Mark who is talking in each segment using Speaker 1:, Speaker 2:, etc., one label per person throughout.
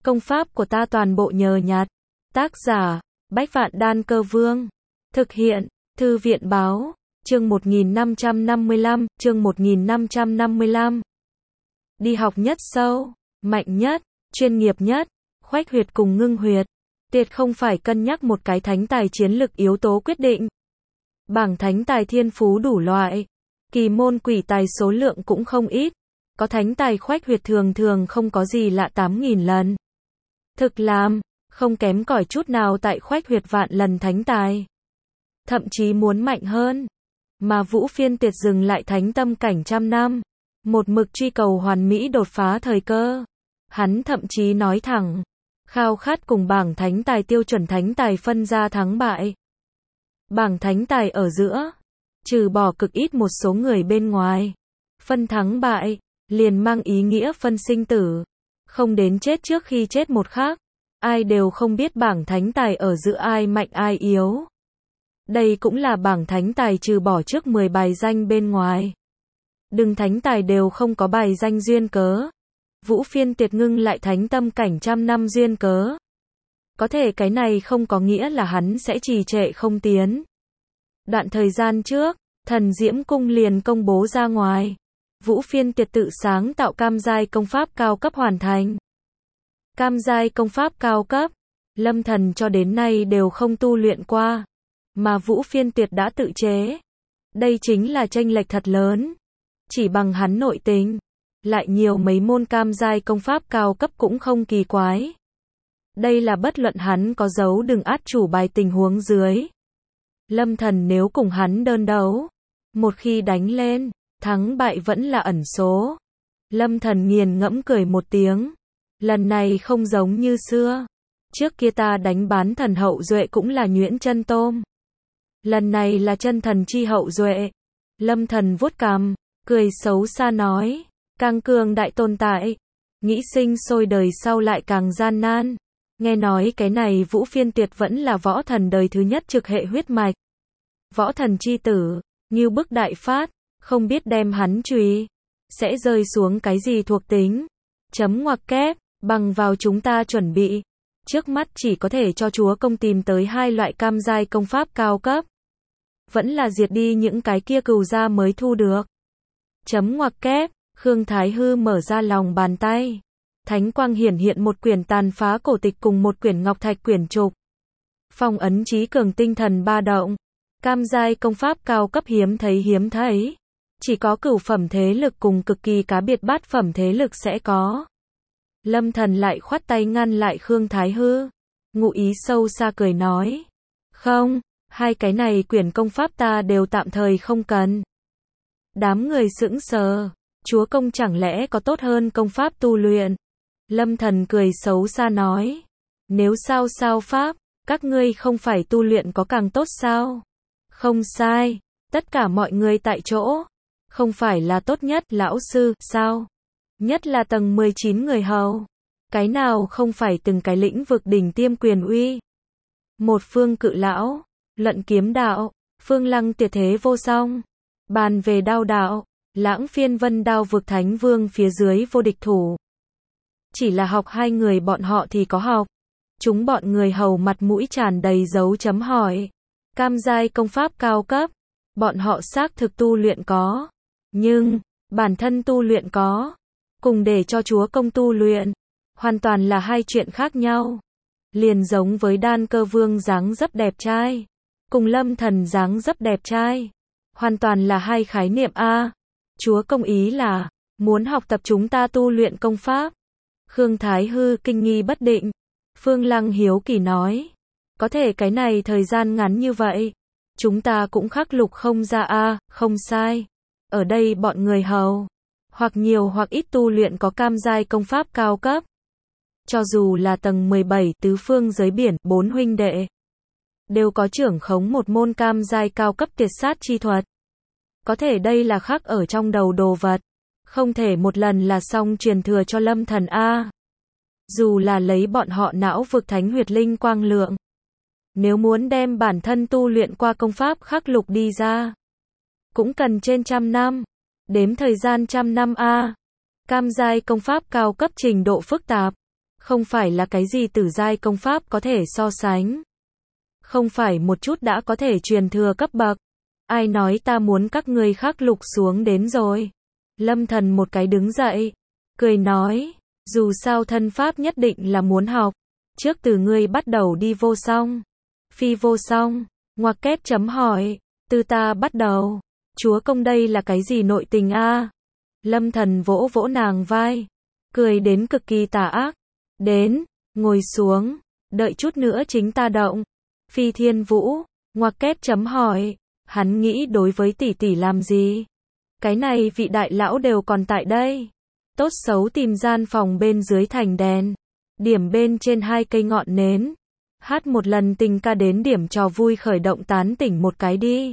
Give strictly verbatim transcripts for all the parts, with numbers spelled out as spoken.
Speaker 1: Công pháp của ta toàn bộ nhờ nhặt. Tác giả, Bách Vạn Đan Cơ Vương. Thực hiện, Thư viện Báo. Chương một nghìn năm trăm năm mươi lăm, chương một nghìn năm trăm năm mươi lăm. Đi học nhất sâu, mạnh nhất, chuyên nghiệp nhất, khoách huyệt cùng ngưng huyệt. Tiệt không phải cân nhắc một cái thánh tài chiến lực yếu tố quyết định. Bảng thánh tài thiên phú đủ loại. Kỳ môn quỷ tài số lượng cũng không ít. Có thánh tài khoách huyệt thường thường không có gì lạ tám nghìn lần. Thực làm, không kém cỏi chút nào tại khoách huyệt vạn lần thánh tài. Thậm chí muốn mạnh hơn. Mà Vũ Phiên Tiệt dừng lại thánh tâm cảnh trăm năm. Một mực truy cầu hoàn mỹ đột phá thời cơ. Hắn thậm chí nói thẳng. Khao khát cùng bảng thánh tài tiêu chuẩn thánh tài phân ra thắng bại. Bảng thánh tài ở giữa. Trừ bỏ cực ít một số người bên ngoài. Phân thắng bại. Liền mang ý nghĩa phân sinh tử. Không đến chết trước khi chết một khác. Ai đều không biết bảng thánh tài ở giữa ai mạnh ai yếu. Đây cũng là bảng thánh tài trừ bỏ trước mười bài danh bên ngoài. Đừng thánh tài đều không có bài danh duyên cớ. Vũ Phiên Tiệt ngưng lại thánh tâm cảnh trăm năm duyên cớ. Có thể cái này không có nghĩa là hắn sẽ trì trệ không tiến. Đoạn thời gian trước, Thần Diễm Cung liền công bố ra ngoài. Vũ Phiên Tiệt tự sáng tạo cam giai công pháp cao cấp hoàn thành. Cam giai công pháp cao cấp, Lâm Thần cho đến nay đều không tu luyện qua. Mà Vũ Phiên Tiệt đã tự chế. Đây chính là chênh lệch thật lớn. Chỉ bằng hắn nội tình, lại nhiều mấy môn cam giai công pháp cao cấp cũng không kỳ quái. Đây là bất luận hắn có giấu đừng át chủ bài tình huống dưới. Lâm Thần nếu cùng hắn đơn đấu, một khi đánh lên, thắng bại vẫn là ẩn số. Lâm Thần nghiền ngẫm cười một tiếng. Lần này không giống như xưa. Trước kia ta đánh bán thần hậu duệ cũng là nhuyễn chân tôm. Lần này là chân thần chi hậu duệ. Lâm Thần vuốt cằm, cười xấu xa nói. Càng cường đại tồn tại. Nghĩ sinh sôi đời sau lại càng gian nan. Nghe nói cái này Vũ Phiên Tiệt vẫn là võ thần đời thứ nhất trực hệ huyết mạch. Võ thần chi tử, như bức đại phát, không biết đem hắn truy. Sẽ rơi xuống cái gì thuộc tính. Chấm ngoặc kép, bằng vào chúng ta chuẩn bị. Trước mắt chỉ có thể cho chúa công tìm tới hai loại cam giai công pháp cao cấp. Vẫn là diệt đi những cái kia cừu gia mới thu được. Chấm ngoặc kép, Khương Thái Hư mở ra lòng bàn tay. Thánh quang hiển hiện một quyển tàn phá cổ tịch cùng một quyển ngọc thạch quyển trục. Phong ấn trí cường tinh thần ba động. Cam giai công pháp cao cấp hiếm thấy hiếm thấy. Chỉ có cửu phẩm thế lực cùng cực kỳ cá biệt bát phẩm thế lực sẽ có. Lâm Thần lại khoát tay ngăn lại Khương Thái Hư. Ngụ ý sâu xa cười nói. Không, hai cái này quyển công pháp ta đều tạm thời không cần. Đám người sững sờ. Chúa công chẳng lẽ có tốt hơn công pháp tu luyện? Lâm Thần cười xấu xa nói. Nếu sao sao pháp, các ngươi không phải tu luyện có càng tốt sao? Không sai, tất cả mọi người tại chỗ. Không phải là tốt nhất, lão sư, sao? Nhất là tầng mười chín người hầu. Cái nào không phải từng cái lĩnh vực đỉnh tiêm quyền uy. Một phương cự lão, luận kiếm đạo, Phương Lăng tuyệt thế vô song. Bàn về đao đạo, Lãng Phiên Vân đao vực thánh vương phía dưới vô địch thủ. Chỉ là học hai người bọn họ thì có học. Chúng bọn người hầu mặt mũi tràn đầy dấu chấm hỏi. Cam giai công pháp cao cấp, bọn họ xác thực tu luyện có. Nhưng, bản thân tu luyện có. Cùng để cho chúa công tu luyện. Hoàn toàn là hai chuyện khác nhau. Liền giống với Đan Cơ Vương dáng dấp đẹp trai. Cùng Lâm Thần dáng dấp đẹp trai. Hoàn toàn là hai khái niệm A. Chúa công ý là, muốn học tập chúng ta tu luyện công pháp. Khương Thái Hư kinh nghi bất định. Phương Lăng hiếu kỳ nói. Có thể cái này thời gian ngắn như vậy. Chúng ta cũng khắc lục không ra A, không sai. Ở đây bọn người hầu. Hoặc nhiều hoặc ít tu luyện có cam giai công pháp cao cấp. Cho dù là tầng mười bảy tứ phương giới biển, bốn huynh đệ. Đều có trưởng khống một môn cam giai cao cấp tuyệt sát chi thuật. Có thể đây là khắc ở trong đầu đồ vật. Không thể một lần là xong truyền thừa cho Lâm Thần A. Dù là lấy bọn họ não vực thánh huyệt linh quang lượng. Nếu muốn đem bản thân tu luyện qua công pháp khắc lục đi ra. Cũng cần trên trăm năm. Đếm thời gian trăm năm A. Cam giai công pháp cao cấp trình độ phức tạp. Không phải là cái gì tử giai công pháp có thể so sánh. Không phải một chút đã có thể truyền thừa cấp bậc. Ai nói ta muốn các ngươi khắc lục xuống đến rồi. Lâm Thần một cái đứng dậy, cười nói, dù sao thân pháp nhất định là muốn học. Trước từ ngươi bắt đầu đi vô song. Phi vô song, ngoặc kép chấm hỏi, từ ta bắt đầu. Chúa công đây là cái gì nội tình a? Lâm Thần vỗ vỗ nàng vai, cười đến cực kỳ tà ác. Đến, ngồi xuống, đợi chút nữa chính ta động. Phi Thiên Vũ, ngoặc kép chấm hỏi, hắn nghĩ đối với tỷ tỷ làm gì? Cái này vị đại lão đều còn tại đây. Tốt xấu tìm gian phòng bên dưới thành đèn, điểm bên trên hai cây ngọn nến, hát một lần tình ca đến điểm trò vui khởi động tán tỉnh một cái đi.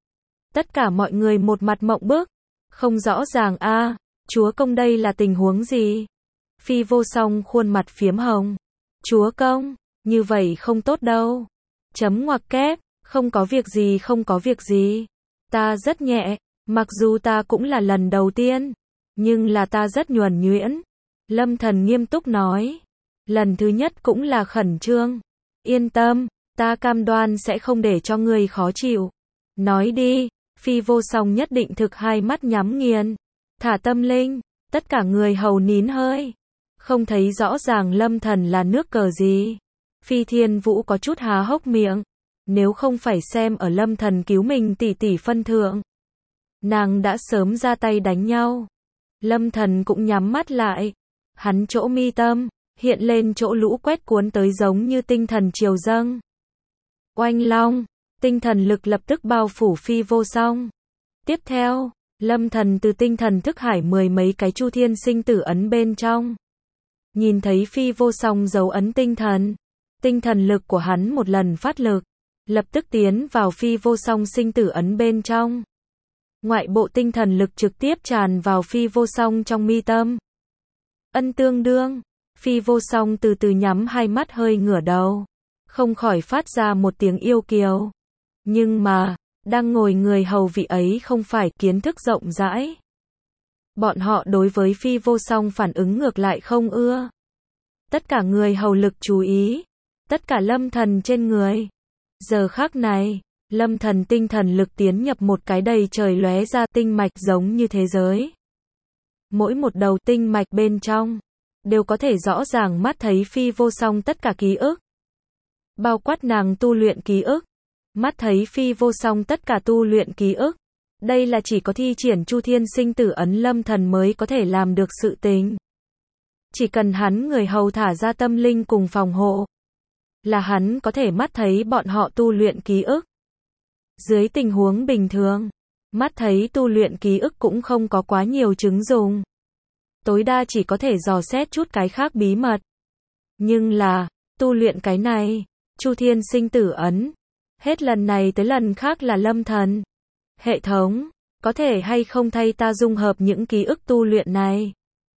Speaker 1: Tất cả mọi người một mặt mộng bức, không rõ ràng a, chúa công đây là tình huống gì? Phi vô song khuôn mặt phiếm hồng. Chúa công, như vậy không tốt đâu. Chấm ngoặc kép, không có việc gì không có việc gì. Ta rất nhẹ, mặc dù ta cũng là lần đầu tiên, nhưng là ta rất nhuần nhuyễn. Lâm Thần nghiêm túc nói. Lần thứ nhất cũng là khẩn trương. Yên tâm, ta cam đoan sẽ không để cho ngươi khó chịu. Nói đi, Phi vô song nhất định thực hai mắt nhắm nghiền. Thả tâm linh, tất cả người hầu nín hơi. Không thấy rõ ràng Lâm Thần là nước cờ gì. Phi Thiên Vũ có chút há hốc miệng. Nếu không phải xem ở Lâm Thần cứu mình tỷ tỷ phân thượng, nàng đã sớm ra tay đánh nhau. Lâm Thần cũng nhắm mắt lại. Hắn chỗ mi tâm, hiện lên chỗ lũ quét cuốn tới giống như tinh thần triều dâng. Oanh long, tinh thần lực lập tức bao phủ Phi vô song. Tiếp theo, Lâm Thần từ tinh thần thức hải mười mấy cái chu thiên sinh tử ấn bên trong. Nhìn thấy Phi vô song dấu ấn tinh thần. Tinh thần lực của hắn một lần phát lực, lập tức tiến vào Phi vô song sinh tử ấn bên trong. Ngoại bộ tinh thần lực trực tiếp tràn vào Phi vô song trong mi tâm. Ân tương đương, Phi vô song từ từ nhắm hai mắt hơi ngửa đầu, không khỏi phát ra một tiếng yêu kiều. Nhưng mà, đang ngồi người hầu vị ấy không phải kiến thức rộng rãi. Bọn họ đối với Phi vô song phản ứng ngược lại không ưa. Tất cả người hầu lực chú ý, tất cả Lâm Thần trên người. Giờ khắc này, Lâm Thần tinh thần lực tiến nhập một cái đầy trời lóe ra tinh mạch giống như thế giới. Mỗi một đầu tinh mạch bên trong, đều có thể rõ ràng mắt thấy Phi vô song tất cả ký ức. Bao quát nàng tu luyện ký ức. Mắt thấy Phi vô song tất cả tu luyện ký ức. Đây là chỉ có thi triển chu thiên sinh tử ấn Lâm Thần mới có thể làm được sự tình. Chỉ cần hắn người hầu thả ra tâm linh cùng phòng hộ, là hắn có thể mắt thấy bọn họ tu luyện ký ức. Dưới tình huống bình thường, mắt thấy tu luyện ký ức cũng không có quá nhiều chứng dùng. Tối đa chỉ có thể dò xét chút cái khác bí mật. Nhưng là, tu luyện cái này, chu thiên sinh tử ấn, hết lần này tới lần khác là Lâm Thần. Hệ thống, có thể hay không thay ta dung hợp những ký ức tu luyện này?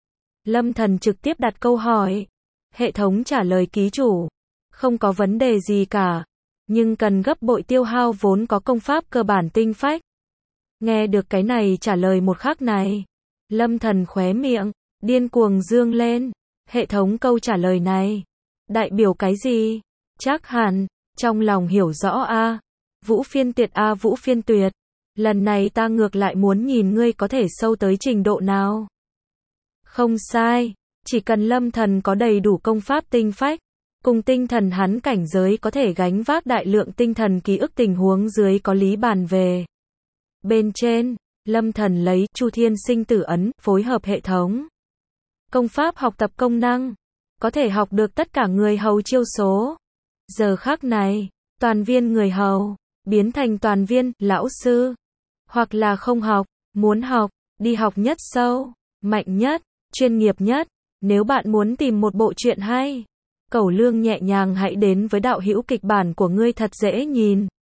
Speaker 1: Lâm Thần trực tiếp đặt câu hỏi. Hệ thống trả lời ký chủ. Không có vấn đề gì cả. Nhưng cần gấp bội tiêu hao vốn có công pháp cơ bản tinh phách. Nghe được cái này trả lời một khắc này. Lâm Thần khóe miệng, điên cuồng dương lên. Hệ thống câu trả lời này. Đại biểu cái gì? Chắc hẳn, trong lòng hiểu rõ a. Vũ phiên tiệt a Vũ phiên tuyệt. Lần này ta ngược lại muốn nhìn ngươi có thể sâu tới trình độ nào. Không sai, chỉ cần Lâm Thần có đầy đủ công pháp tinh phách, cùng tinh thần hắn cảnh giới có thể gánh vác đại lượng tinh thần ký ức tình huống dưới có lý bàn về. Bên trên, Lâm Thần lấy chu thiên sinh tử ấn, phối hợp hệ thống. Công pháp học tập công năng, có thể học được tất cả người hầu chiêu số. Giờ khắc này, toàn viên người hầu, biến thành toàn viên, lão sư. Hoặc là không học, muốn học, đi học nhất sâu, mạnh nhất, chuyên nghiệp nhất. Nếu bạn muốn tìm một bộ truyện hay, cẩu lương nhẹ nhàng hãy đến với đạo hữu kịch bản của ngươi thật dễ nhìn.